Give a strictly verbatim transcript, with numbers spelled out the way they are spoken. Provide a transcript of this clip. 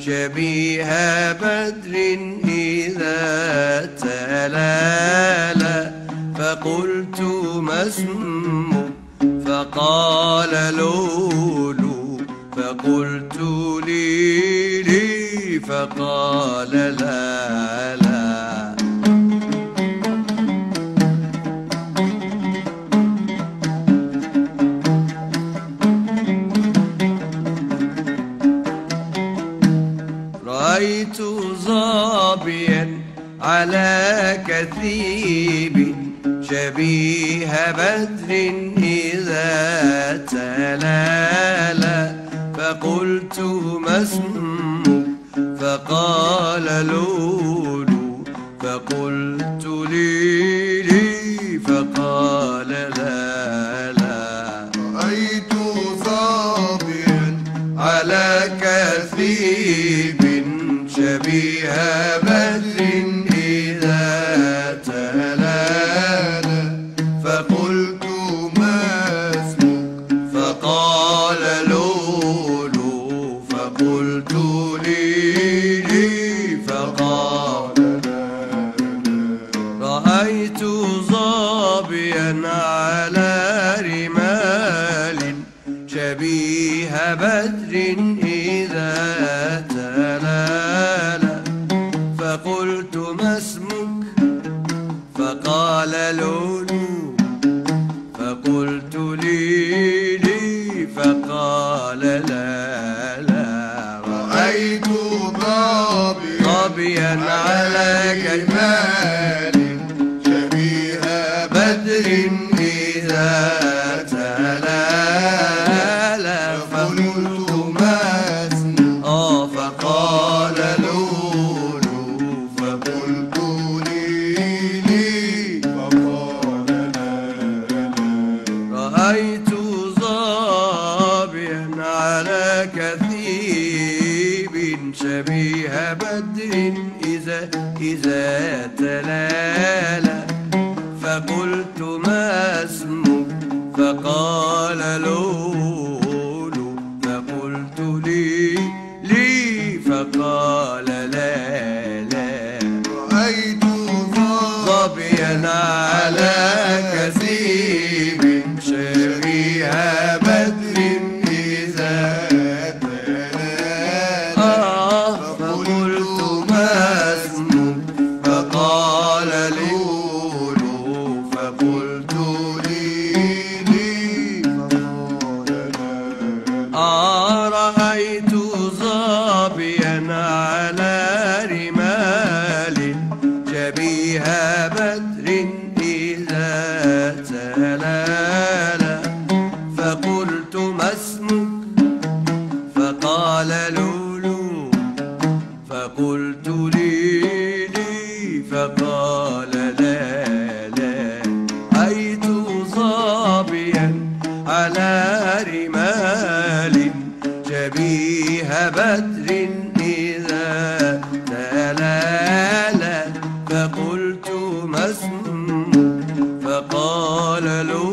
شبيه بدر إذا تلالى فقلت ما اسمك فقال لولو فقلت لي لي فقال لا لا. رأيت ظابيا على كثيب شبيه بدر إذا تلالى فقلت ما اسمك فقال لولو فقلت لي لي فقال لا لا. رأيت ظابيا على كثيب شبيه بدر إذا تلالى فقلت ما اسمك فقال لولو فقلت لي لي فقال رأيت ظابيا على رمال شبيه بدر إذا تلالى فقلت ما اسمك فقال لولو فقلت لي لي فقال لا لا. رأيت ظابيا على كمال شبيه بدر إذا تلالى فقلت ما اسمك آه فقال لولو فقلت لي لي فقال لا لا. رأيت ظابيا على كثيب شبيه بدر إذا إذا تلالى فقلت ما اسمك فقال لولو فقلت لي لي فقال لا لا. رأيت ظابيا على كثيب شبيه بدر إذا تلالى آه فقلت ما اسمك فقال لولو فقلت لي لي فقال لا. آه رأيت ظابيا على رمال شبيه بدر إذا تلالى فقلت ما اسمك فقال لولو فقلت لي لي فقال لا لا. رأيت ظابيا على رمال شبيه بدر إذا تلالى فقلت ما اسمك فقال لولو